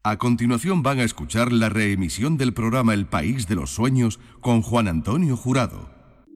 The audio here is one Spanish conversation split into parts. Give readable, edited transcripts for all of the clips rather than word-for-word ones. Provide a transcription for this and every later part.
A continuación van a escuchar la reemisión del programa El País de los Sueños con Juan Antonio Jurado.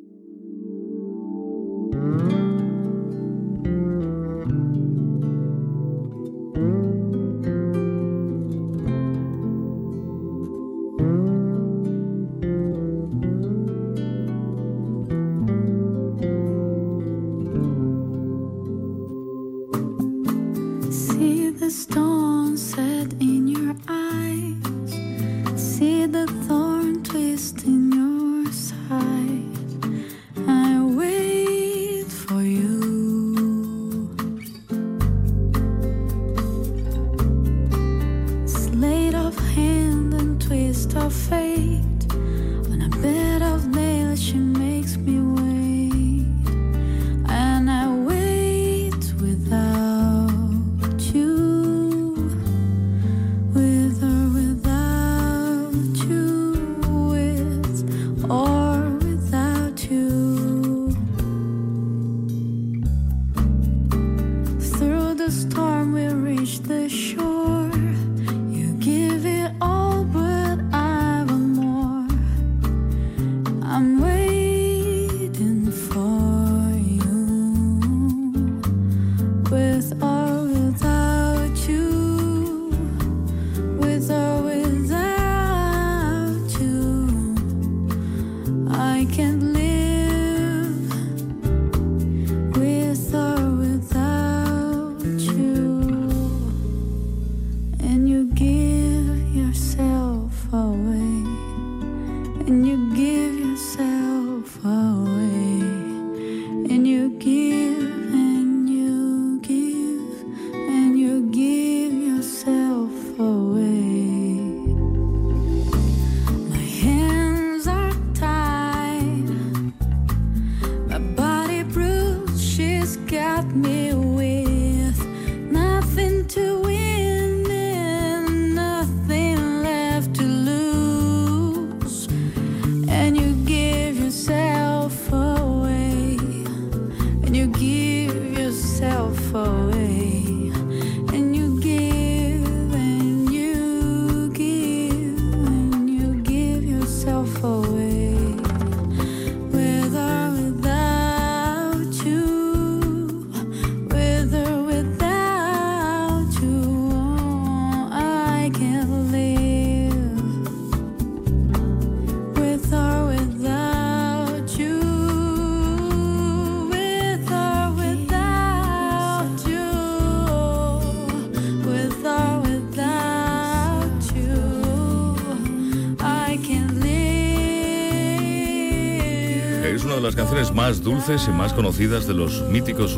Las canciones más dulces y más conocidas de los míticos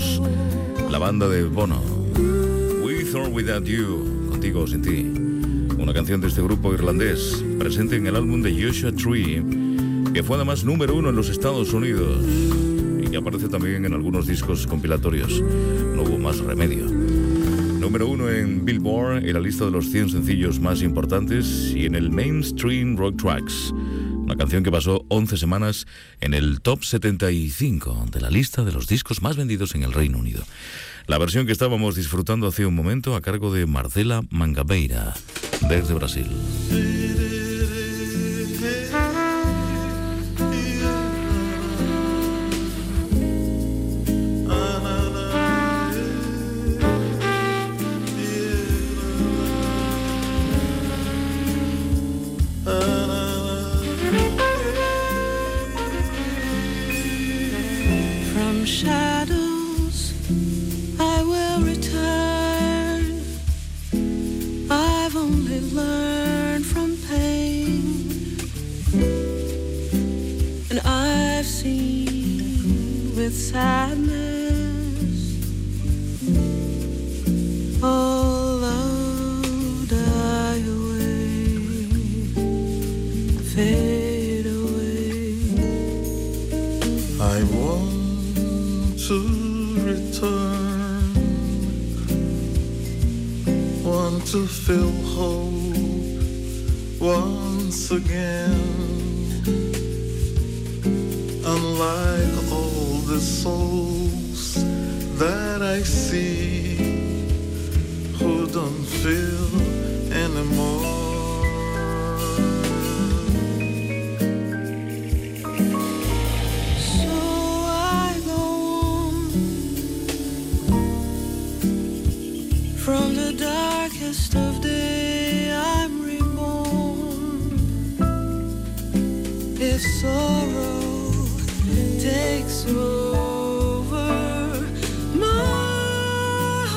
U2, la banda de Bono. With or Without You, Contigo o Sin Ti, una canción de este grupo irlandés presente en el álbum de Joshua Tree, que fue además número 1 en los Estados Unidos y que aparece también en algunos discos compilatorios. No hubo más remedio. Número 1 en Billboard, en la lista de los 100 sencillos más importantes, y en el Mainstream Rock Tracks, una canción que pasó 11 semanas en el top 75 de la lista de los discos más vendidos en el Reino Unido. La versión que estábamos disfrutando hace un momento a cargo de Marcela Mangabeira, desde Brasil. Shadows, I will return. I've only learned from pain, and I've seen with sadness all love die away, fade away. I want to return, want to feel hope once again. Unlike all the souls that I see who don't feel last of day I'm reborn. If sorrow takes over my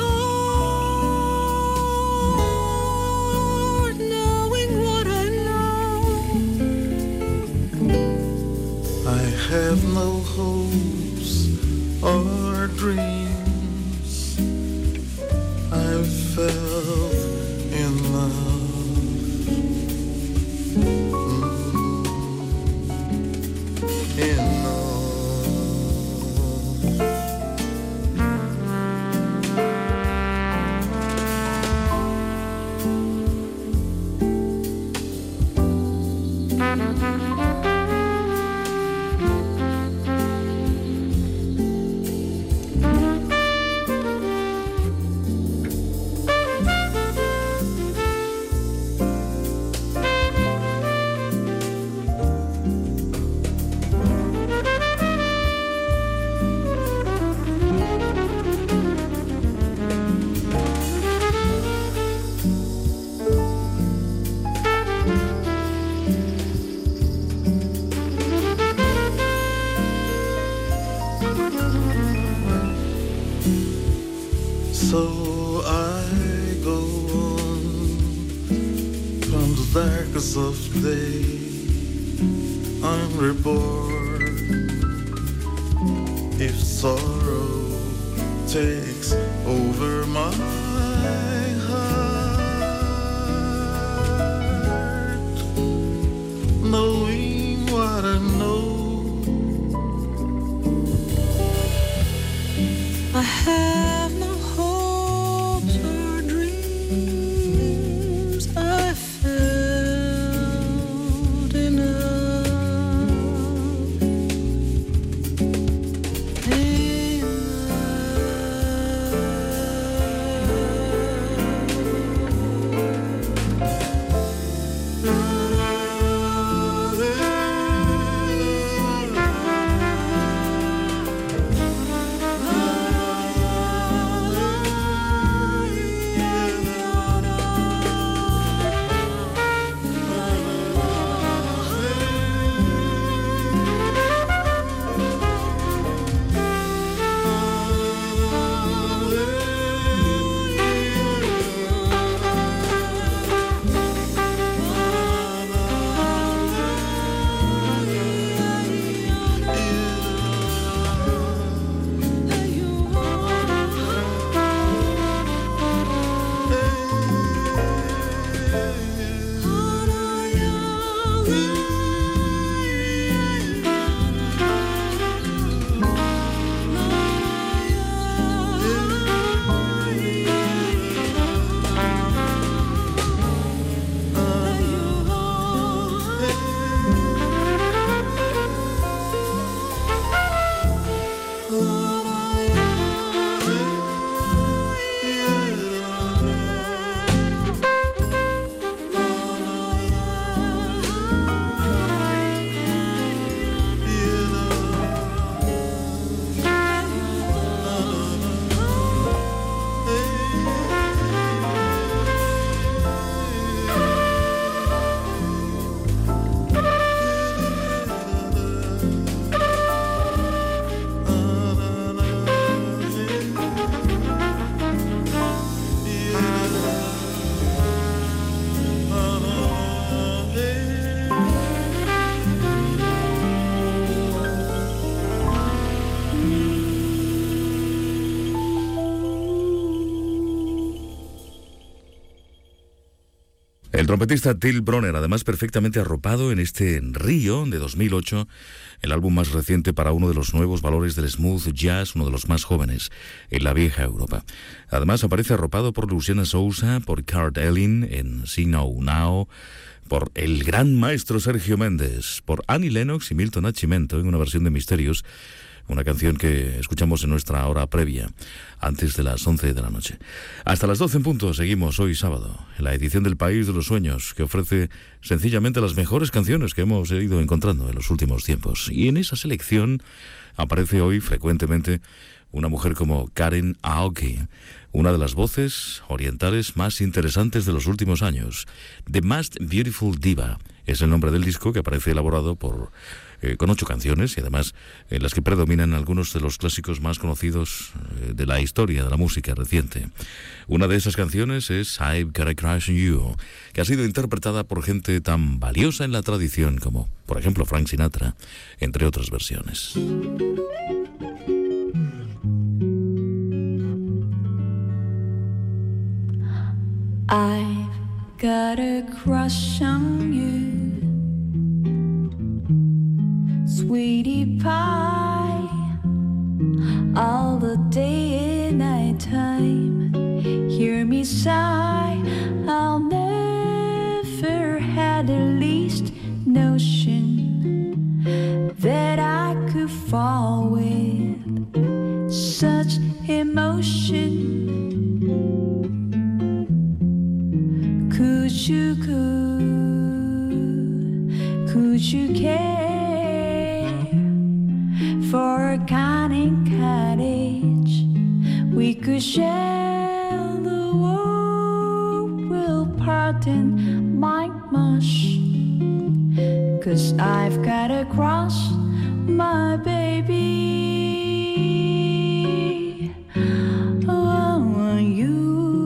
heart, knowing what I know, I have no hopes or dreams. I fell in love. In love. So I go on from the darkest of day. I'm reborn. If sorrow takes over my heart, knowing what I know, I have no hopes or dreams. I felt enough. El trompetista Till Bronner, además perfectamente arropado en este Río de 2008, el álbum más reciente para uno de los nuevos valores del smooth jazz, uno de los más jóvenes en la vieja Europa. Además aparece arropado por Luciana Sousa, por Cart Elling en See Now Now, por el gran maestro Sergio Méndez, por Annie Lennox y Milton Nascimento en una versión de Misterios, una canción que escuchamos en nuestra hora previa, antes de las 11 de la noche. Hasta las 12 en punto seguimos hoy sábado, en la edición del País de los Sueños, que ofrece sencillamente las mejores canciones que hemos ido encontrando en los últimos tiempos. Y en esa selección aparece hoy frecuentemente una mujer como Karen Aoki, una de las voces orientales más interesantes de los últimos años. The Most Beautiful Diva es el nombre del disco, que aparece elaborado con 8 canciones y además en las que predominan algunos de los clásicos más conocidos de la historia de la música reciente. Una de esas canciones es I've Got a Crush on You, que ha sido interpretada por gente tan valiosa en la tradición como, por ejemplo, Frank Sinatra, entre otras versiones. I've got a crush on you, sweetie pie, all the day and night time. Hear me sigh, I'll never had the least notion that I could fall with such emotion. Could you care for a cunning cottage? We could share the world, will pardon my mush, 'cause I've got a crush, my baby, on you.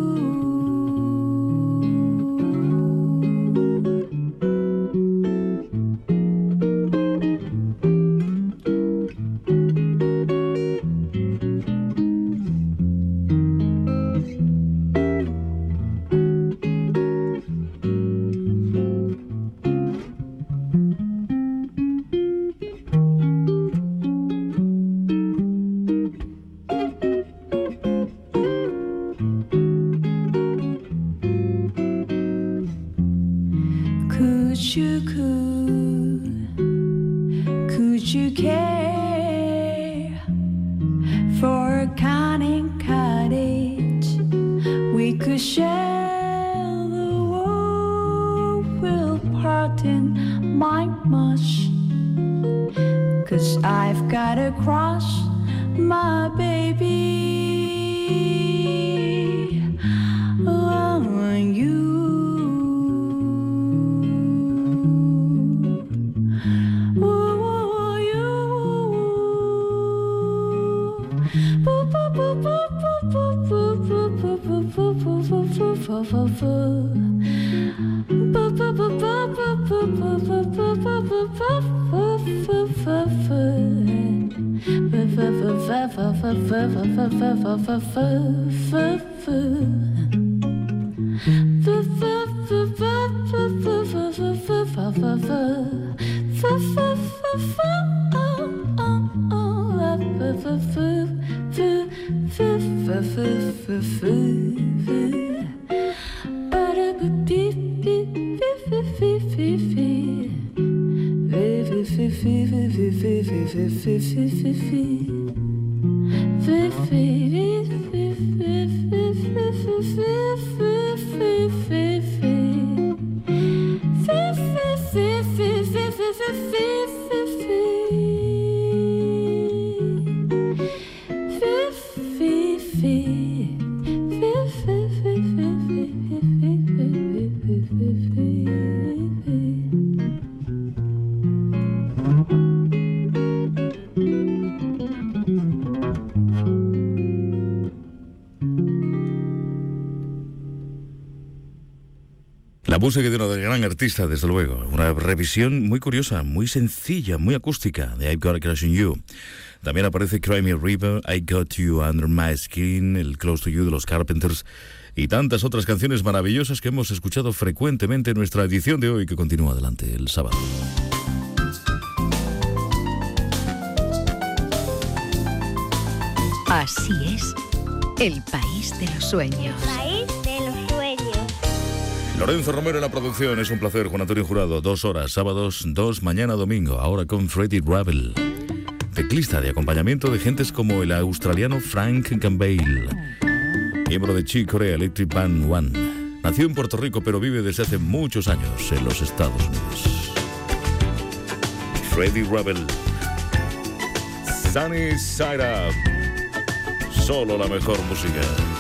Could you care for a cunning cottage? We could share the world, will pardon my mush, 'cause I've got a crush, my baby, on you. La música de una gran artista, desde luego. Una revisión muy curiosa, muy sencilla, muy acústica de I've Got a Crush on You. También aparece Cry Me a River, I Got You Under My Skin, el Close to You de los Carpenters y tantas otras canciones maravillosas que hemos escuchado frecuentemente en nuestra edición de hoy, que continúa adelante el sábado. Así es, el país de los sueños. País de los sueños. Lorenzo Romero en la producción, es un placer. Juan Antonio Jurado, 2 horas, sábados, 2 mañana domingo, ahora con Freddie Ravel, teclista de acompañamiento de gentes como el australiano Frank Campbell, miembro de Chick Corea Electric Band One. Nació en Puerto Rico pero vive desde hace muchos años en los Estados Unidos. Freddie Ravel, Sunny Side Up. Solo la mejor música.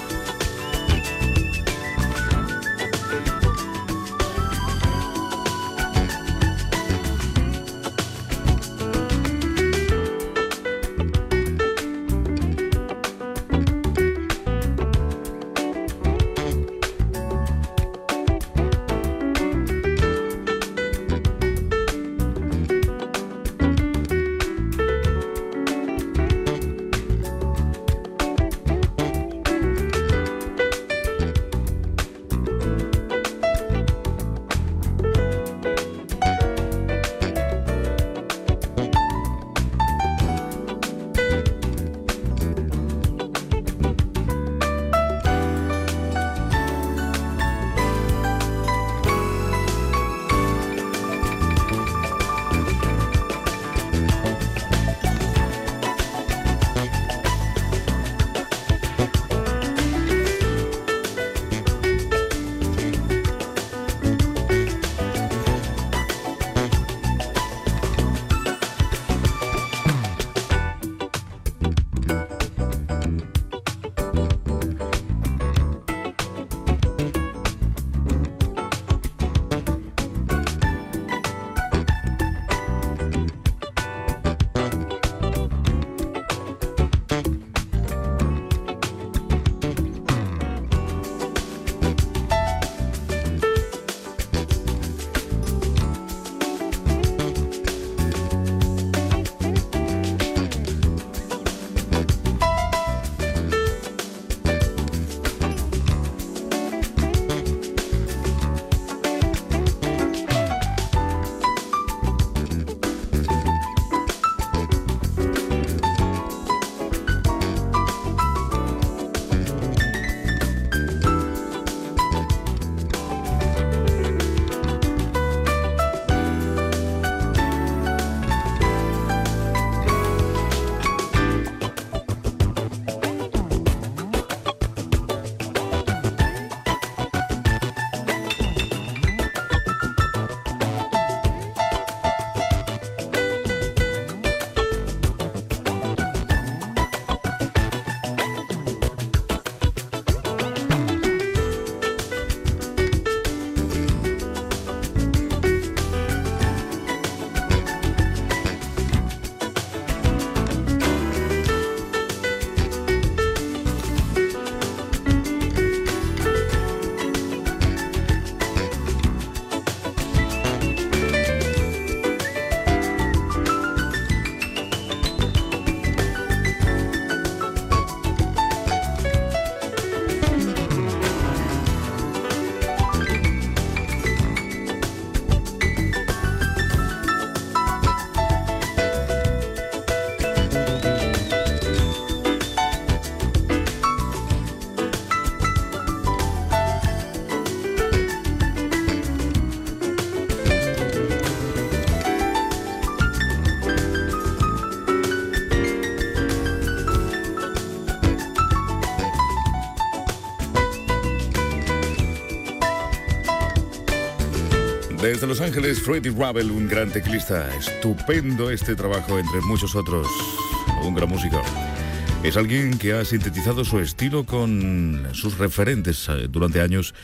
Desde Los Ángeles, Freddie Ravel, un gran teclista. Estupendo este trabajo, entre muchos otros. Un gran músico. Es alguien que ha sintetizado su estilo con sus referentes durante años.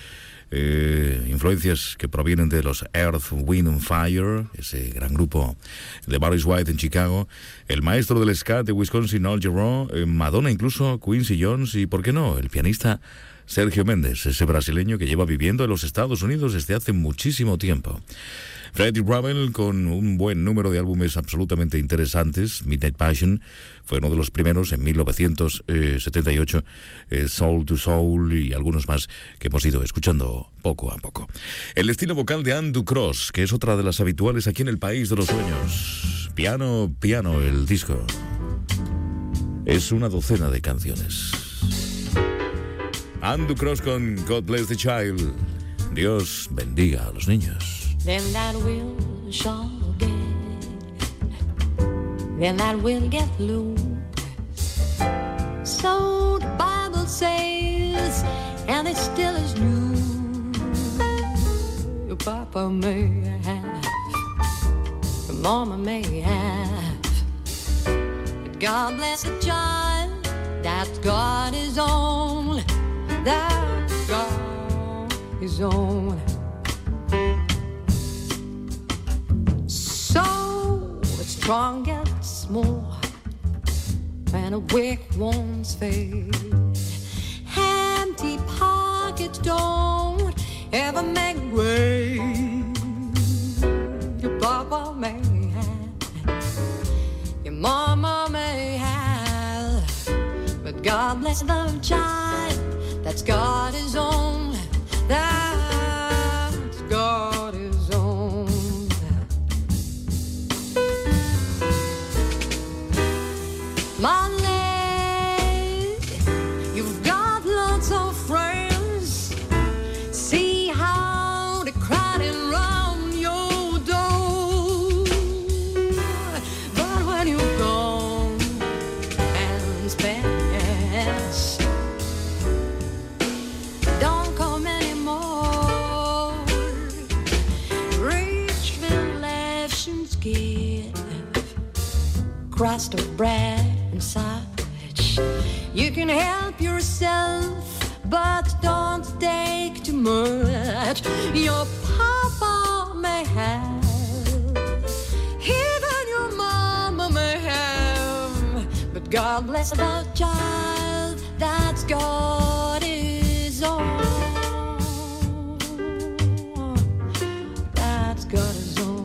Influencias que provienen de los Earth, Wind and Fire, ese gran grupo de Barry White en Chicago, el maestro del ska de Wisconsin, Al Jarreau, Madonna incluso, Quincy Jones y, ¿por qué no?, el pianista Sergio Méndez, ese brasileño que lleva viviendo en los Estados Unidos desde hace muchísimo tiempo. Freddie Ravel, con un buen número de álbumes absolutamente interesantes. Midnight Passion fue uno de los primeros en 1978, Soul to Soul y algunos más que hemos ido escuchando poco a poco. El estilo vocal de Anne Ducros, que es otra de las habituales aquí en El País de los Sueños. Piano, piano, el disco. Es una docena de canciones. Anne Ducros con God Bless the Child. Dios bendiga a los niños. Then that will shall get, then that will get loose. So the Bible says, and it still is new. Your papa may have, your mama may have, but God bless the child that God is on, that God is on. So strong gets more, and a weak one's fade. Empty pockets don't ever make way. Your papa may have, your mama may have, but God bless the child that's God is on, that's God is on. Money, you've got lots of friends. See how they're crowding round your door. But when you're gone and spend, don't come anymore. Rich relations give crust of bread and such. You can help yourself, but don't take too much. Your papa may have, even your mama may have, but God bless the child that's God is on. That's God is on.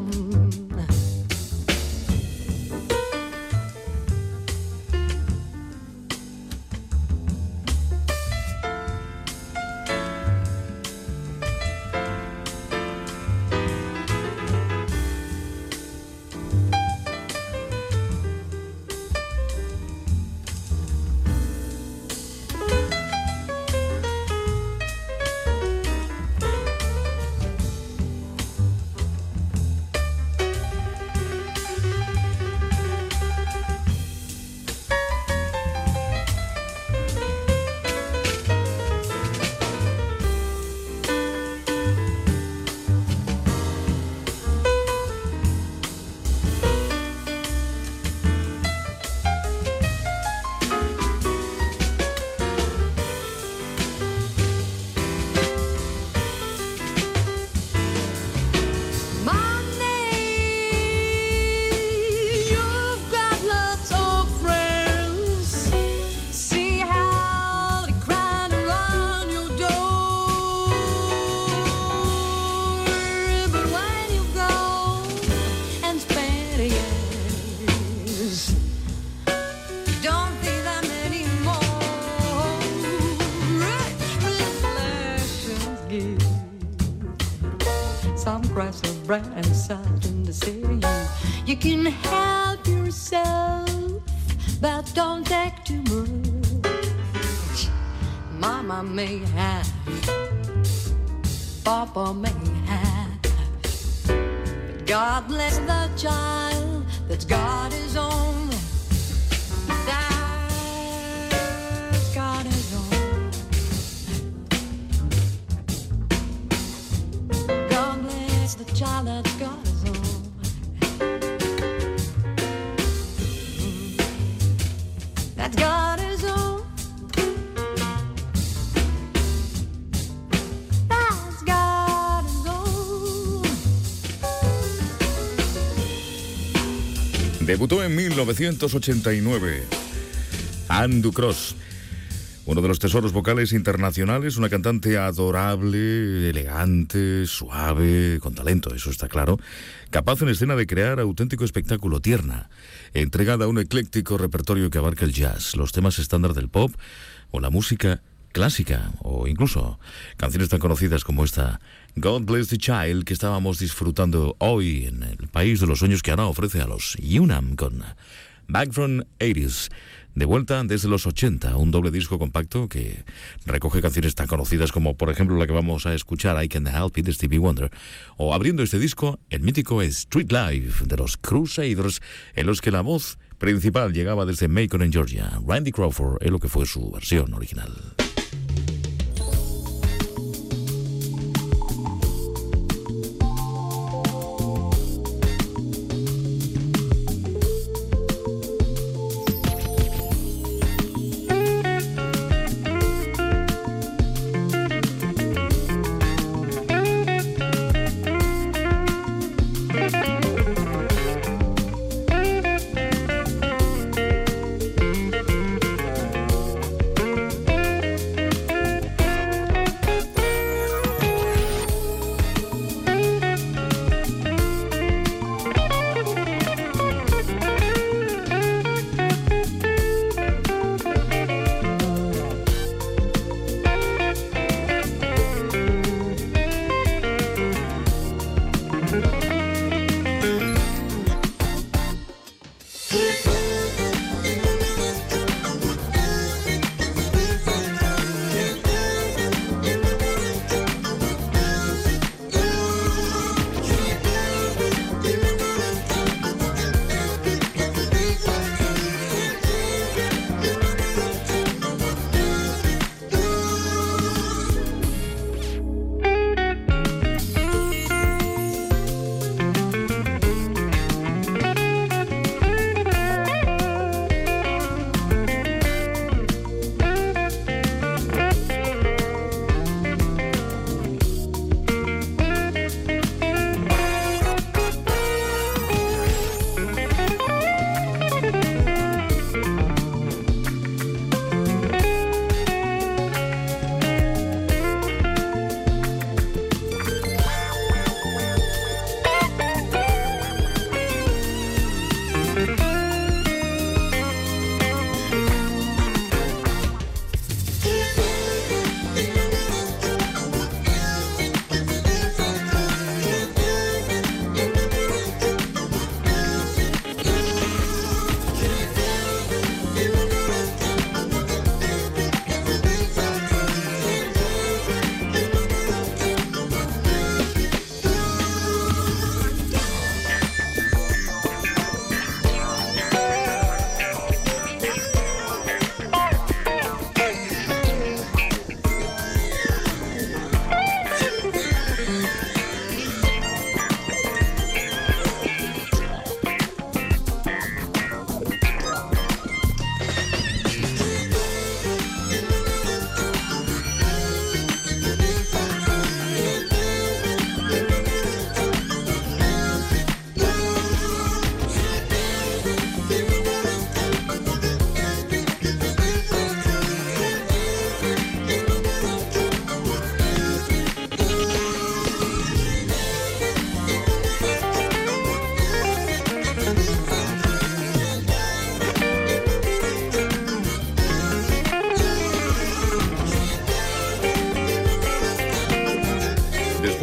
And such in the city, you can help yourself, but don't take too much. Mama may have, Papa may have, but God bless the child that God is on. That God is on. The child that God is on. That God is on. That God is on. Debutó en 1989. Anne Ducros, uno de los tesoros vocales internacionales, una cantante adorable, elegante, suave, con talento, eso está claro, capaz en escena de crear auténtico espectáculo, tierna, entregada a un ecléctico repertorio que abarca el jazz, los temas estándar del pop o la música clásica, o incluso canciones tan conocidas como esta God Bless the Child que estábamos disfrutando hoy en el País de los Sueños, que ahora ofrece a los UNAM con Back from 80s. De vuelta desde los 80, un doble disco compacto que recoge canciones tan conocidas como, por ejemplo, la que vamos a escuchar, I Can't Help It, de Stevie Wonder, o abriendo este disco, el mítico Street Life de los Crusaders, en los que la voz principal llegaba desde Macon, en Georgia. Randy Crawford es lo que fue su versión original.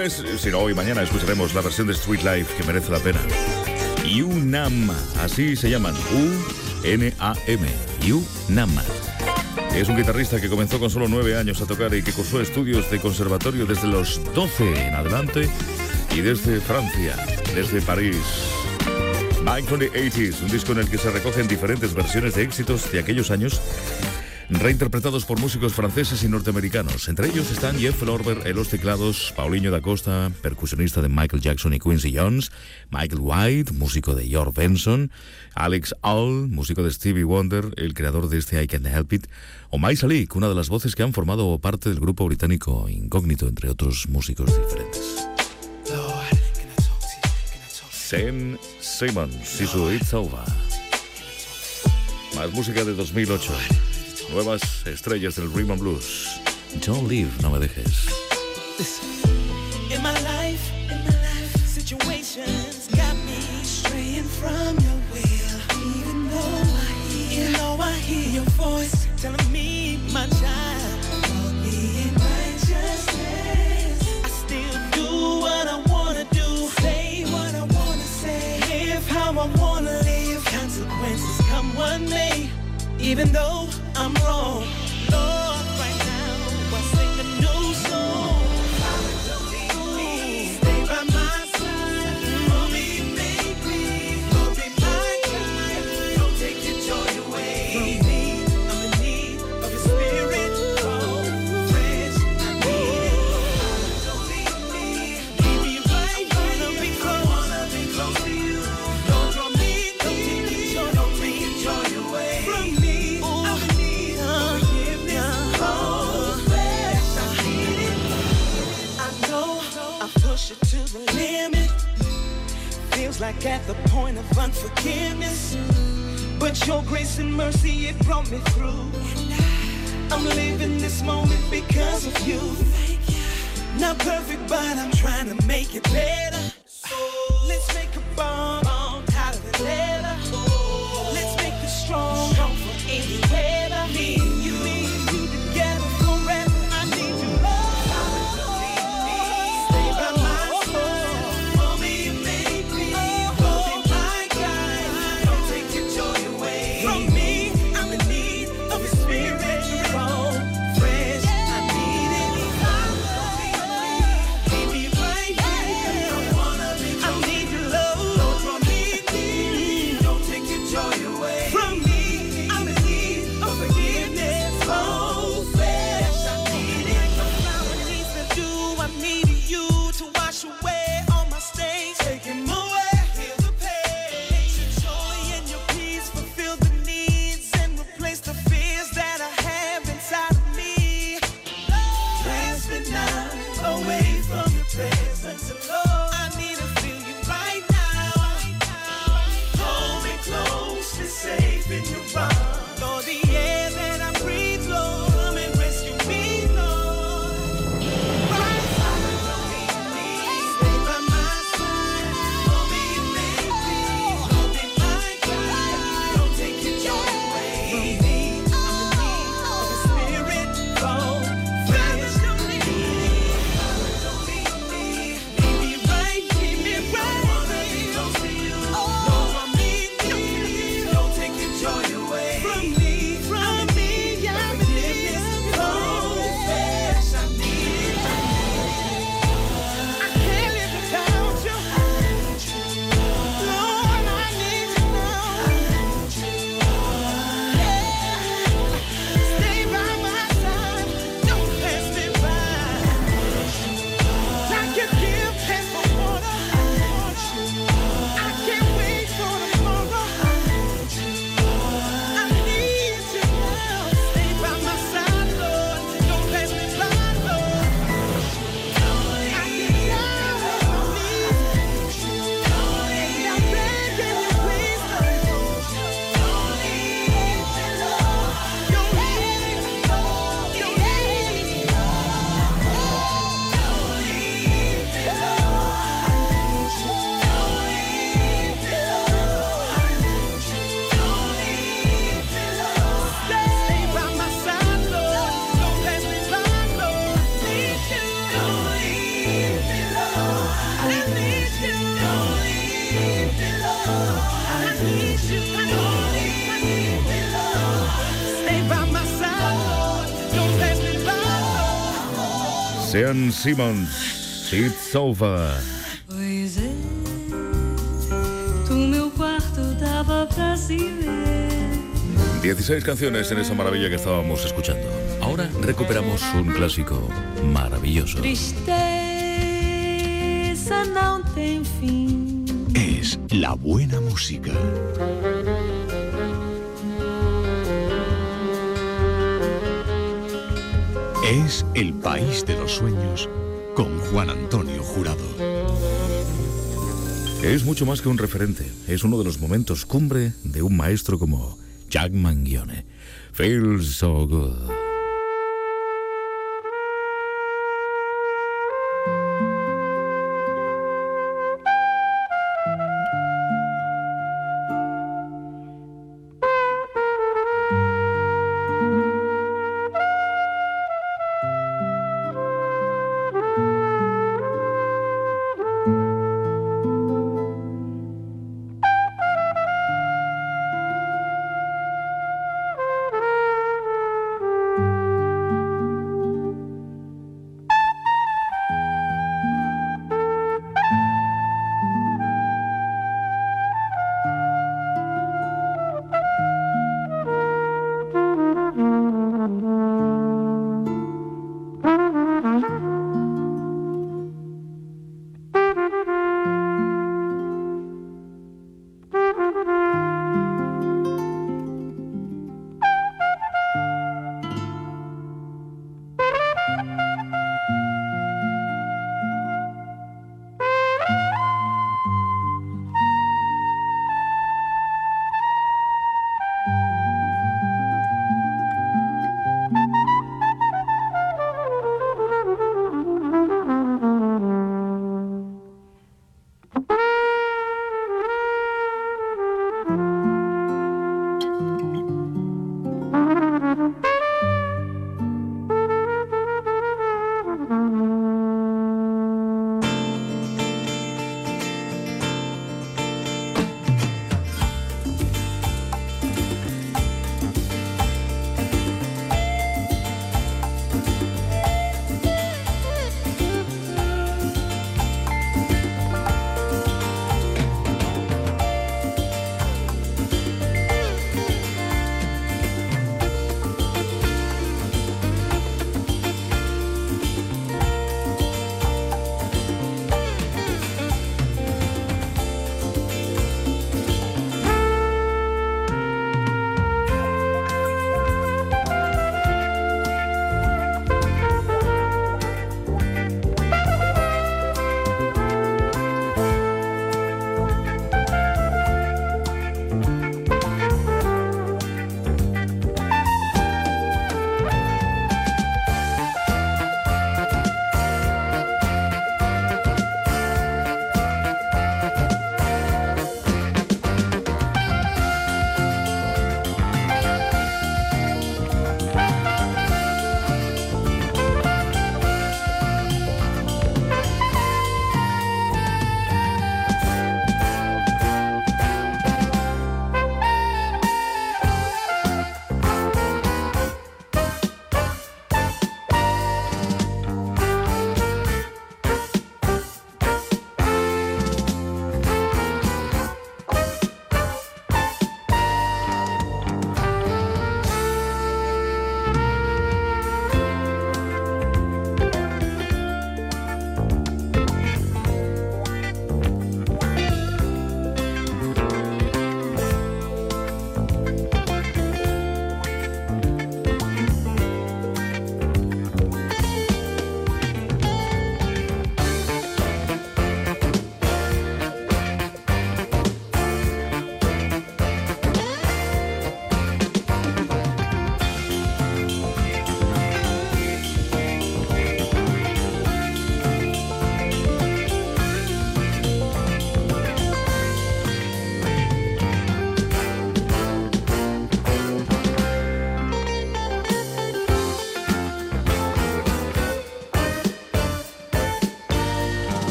no es, sino hoy mañana escucharemos la versión de Street Life que merece la pena. UNAM, así se llaman, U-N-A-M, UNAM. Es un guitarrista que comenzó con solo 9 años a tocar y que cursó estudios de conservatorio desde los 12 en adelante y desde Francia, desde París. Back from the 80s, un disco en el que se recogen diferentes versiones de éxitos de aquellos años, reinterpretados por músicos franceses y norteamericanos. Entre ellos están Jeff Lorber en los teclados, Paulinho da Costa, percusionista de Michael Jackson y Quincy Jones, Michael White, músico de George Benson, Alex Hall, músico de Stevie Wonder, el creador de este I Can't Help It, o Maisa Leak, una de las voces que han formado parte del grupo británico Incógnito, entre otros músicos diferentes. Sam Simmons y su It's Over. Más música de 2008. Nuevas estrellas del Rhythm and Blues. Don't leave, no me dejes. In my life, situations got me straying from your will. Even though I hear your voice telling me, my child, walk me in righteousness. I still do what I wanna do, say what I wanna say, live how I wanna live. Consequences come one day, even though I'm wrong. Lord, right now I sing a new song. Stay by my side, for me, baby. Don't be my guide, don't take your joy away from me. I'm in need of your spirit, oh, fresh, I need it. Don't leave me, keep me right, wanna be close to you. Don't draw me, don't take your joy away from me. I'm in need of forgiveness, oh, fresh, I need it. I know I push it to the limit. Feels like at the point of unforgiveness, but your grace and mercy, it brought me through. I'm living this moment because of you. Not perfect, but I'm trying to make it better. Let's make a bond out of the letter. Let's make it strong for any weather. Me and you together forever. I need you, Lord. Stay by my side, for me and make me. Don't be my guide, don't take your joy away from me. I'm in need of your spirit, oh, fresh, I need it. Keep me right here. Sean Simmons, It's Over. Pois é, tu meu quarto dava pra se ver. 16 canciones en esa maravilla que estábamos escuchando. Ahora recuperamos un clásico maravilloso. Tristeza não tem fim. Es la buena música. Es El País de los Sueños con Juan Antonio Jurado. Es mucho más que un referente. Es uno de los momentos cumbre de un maestro como Jack Mangione. Feels so good.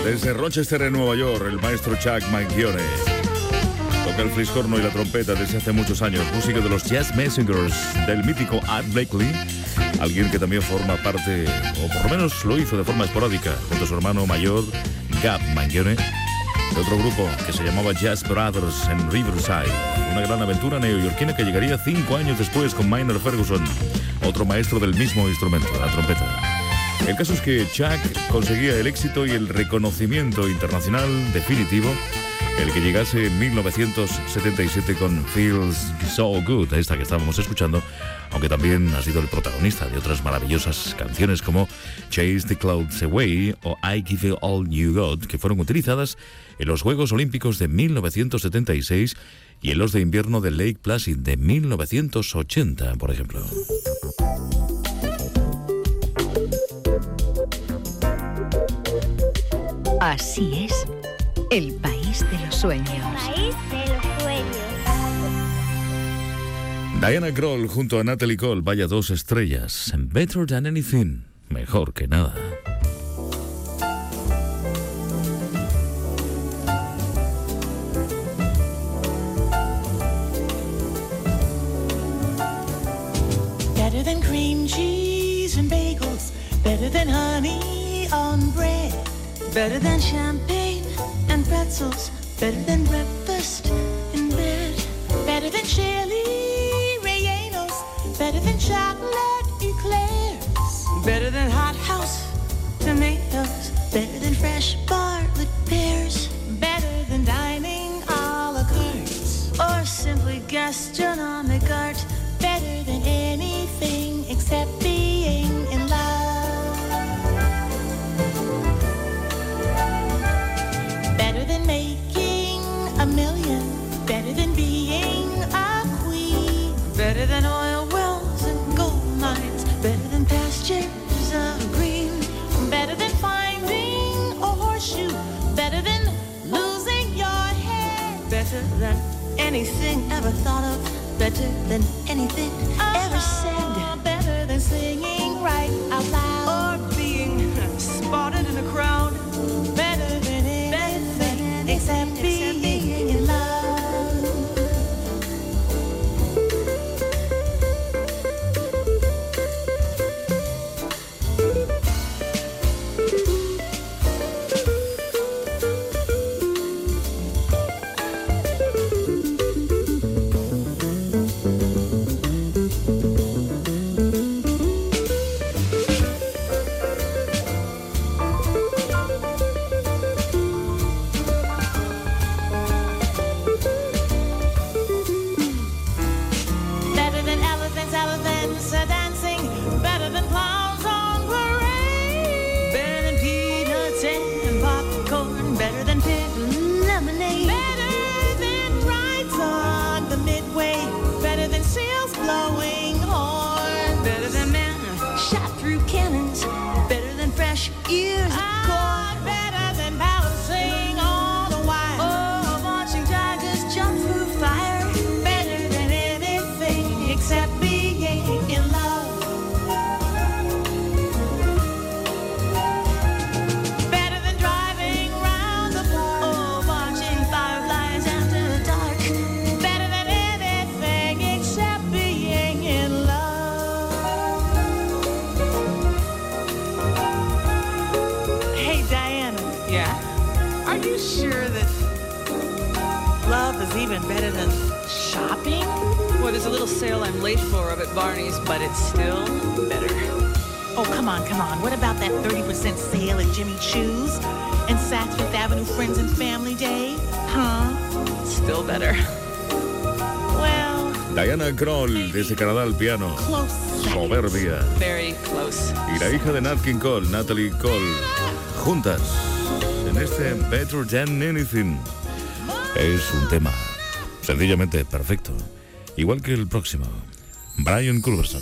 Desde Rochester, en Nueva York, el maestro Chuck Mangione. Toca el fliscorno y la trompeta desde hace muchos años. Músico de los Jazz Messengers, del mítico Art Blakey. Alguien que también forma parte, o por lo menos lo hizo de forma esporádica, junto a su hermano mayor, Gab Mangione, de otro grupo que se llamaba Jazz Brothers en Riverside. Una gran aventura neoyorquina que llegaría 5 años después con Maynard Ferguson, otro maestro del mismo instrumento, la trompeta. El caso es que Chuck conseguía el éxito y el reconocimiento internacional definitivo, el que llegase en 1977 con Feels So Good, esta que estábamos escuchando, aunque también ha sido el protagonista de otras maravillosas canciones como Chase the Clouds Away o I Give You All You Got, que fueron utilizadas en los Juegos Olímpicos de 1976 y en los de invierno de Lake Placid de 1980, por ejemplo. Así es, el país de los sueños. País de los sueños. Diana Krall junto a Natalie Cole, vaya 2 estrellas. Better Than Anything, mejor que nada. Better than cream cheese and bagels. Better than honey on bread. Better than champagne and pretzels. Better than breakfast in bed. Better than chili rellenos. Better than chocolate eclairs. Better than hothouse tomatoes. Better than fresh bartlett pears. Better than dining a la carte. Or simply gastronomic art. Better than anything except being in love. Better than making a million. Better than being a queen. Better than oil wells and gold mines. Better than pastures of green. Better than finding a horseshoe. Better than losing your head. Better than anything ever thought of. Better than anything ever said. Better than singing right out loud. Or being spotted in a crowd. Better than anything except being in love. Even better than shopping? Well, there's a little sale I'm late for up at Barney's, but it's still better. Oh, come on. What about that 30% sale at Jimmy Choo's and Saks Fifth Avenue Friends and Family Day? Huh? Still better. Well... Diana Krall, desde Canadá al piano. Soberbia. Very close. Y la hija de Nat King Cole, Natalie Cole, juntas en este Better Than Anything. Es un tema sencillamente perfecto, igual que el próximo, Brian Culberson.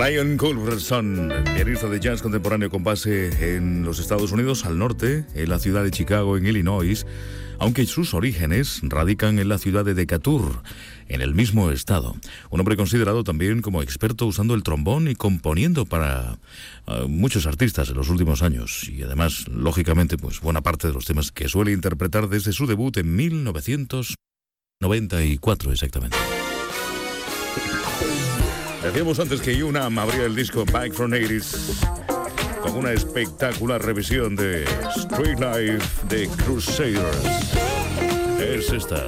Ryan Culberson, pianista de jazz contemporáneo con base en los Estados Unidos, al norte, en la ciudad de Chicago, en Illinois, aunque sus orígenes radican en la ciudad de Decatur, en el mismo estado. Un hombre considerado también como experto usando el trombón y componiendo para muchos artistas en los últimos años. Y además, lógicamente, pues buena parte de los temas que suele interpretar desde su debut en 1994, exactamente. Decíamos antes que Yunam abría el disco Back from 80s con una espectacular revisión de Street Life de Crusaders. Es esta.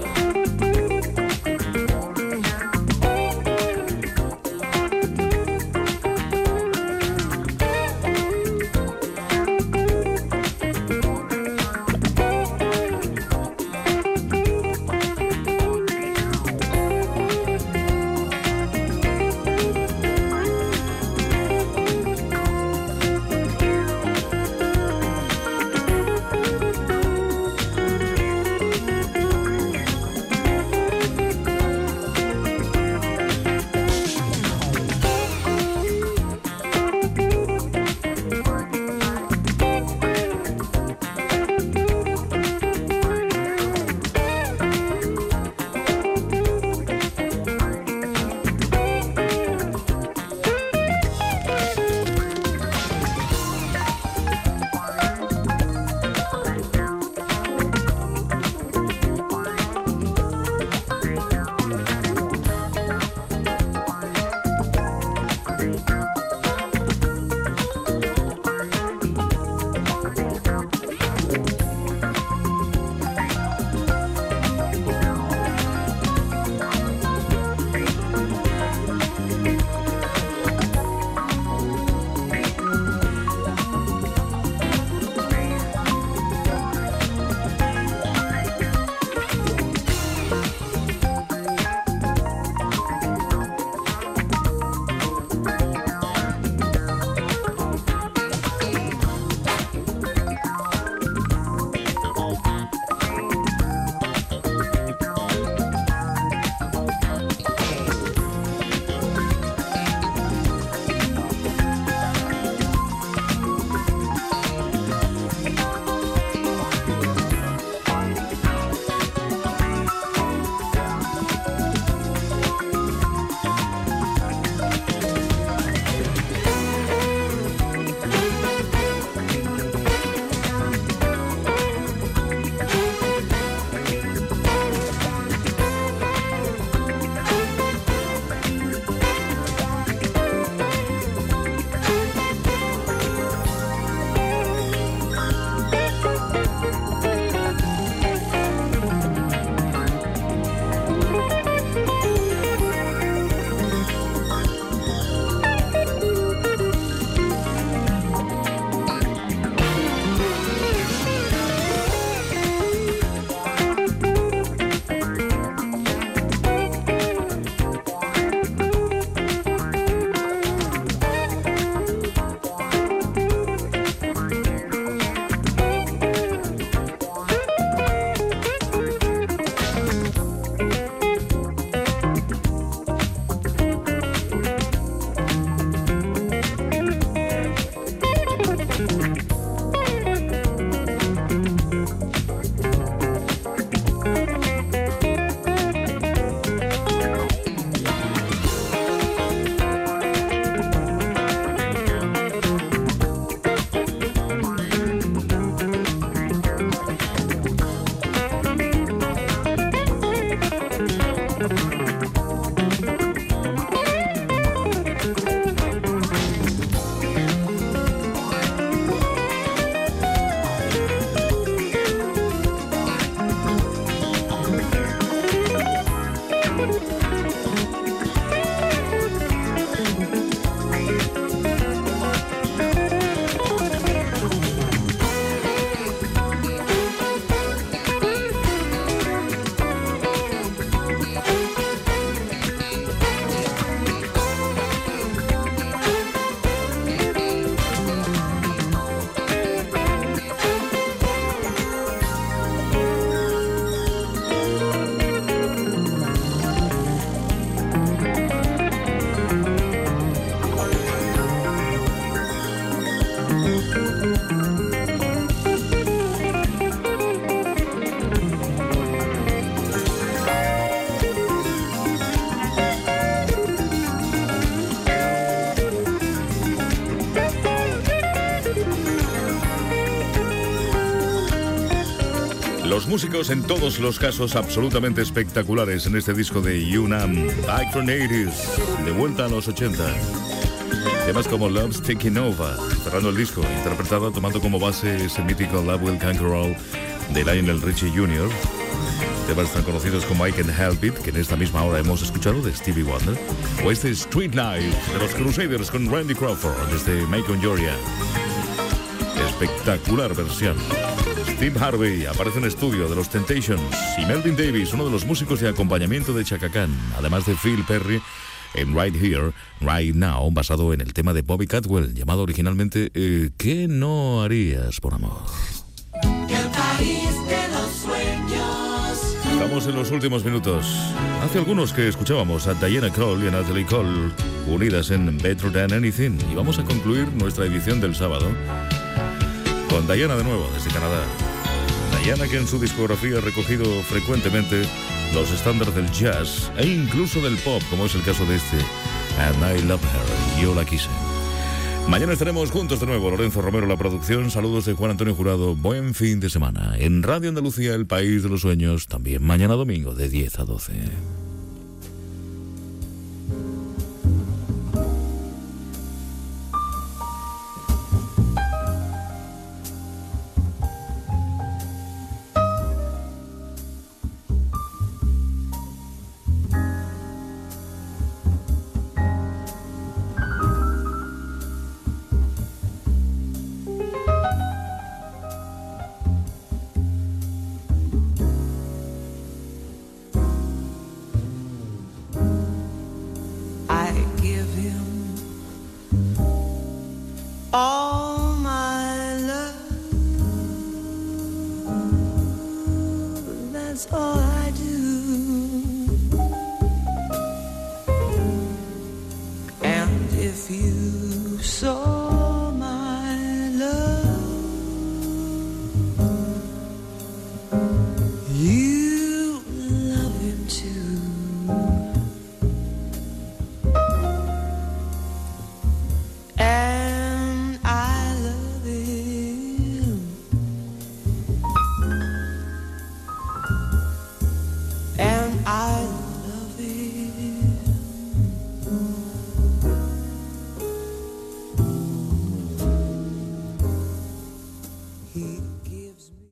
músicos en todos los casos absolutamente espectaculares en este disco de Yunam, Back from 80s, de vuelta a los 80. Temas como Love's Taking Over, cerrando el disco, interpretado tomando como base ese mítico Love Will Conquer All de Lionel Richie Jr. Temas tan conocidos como I Can't Help It, que en esta misma hora hemos escuchado, de Stevie Wonder, o este Street Life de los Crusaders con Randy Crawford desde Macon, Georgia. Espectacular versión. Steve Harvey aparece en estudio de los Temptations y Melvin Davis, uno de los músicos de acompañamiento de Chaka Khan, además de Phil Perry en Right Here, Right Now, basado en el tema de Bobby Caldwell, llamado originalmente ¿Qué no harías por amor? El país de los sueños. Estamos en los últimos minutos. Hace algunos que escuchábamos a Diana Krall y a Natalie Cole unidas en Better Than Anything, y vamos a concluir nuestra edición del sábado con Diana de nuevo desde Canadá. Diana, que en su discografía ha recogido frecuentemente los estándares del jazz e incluso del pop, como es el caso de este And I Love Her, Yo la quise. Mañana estaremos juntos de nuevo. Lorenzo Romero, la producción. Saludos de Juan Antonio Jurado. Buen fin de semana. En Radio Andalucía, el país de los sueños, también mañana domingo de 10 a 12.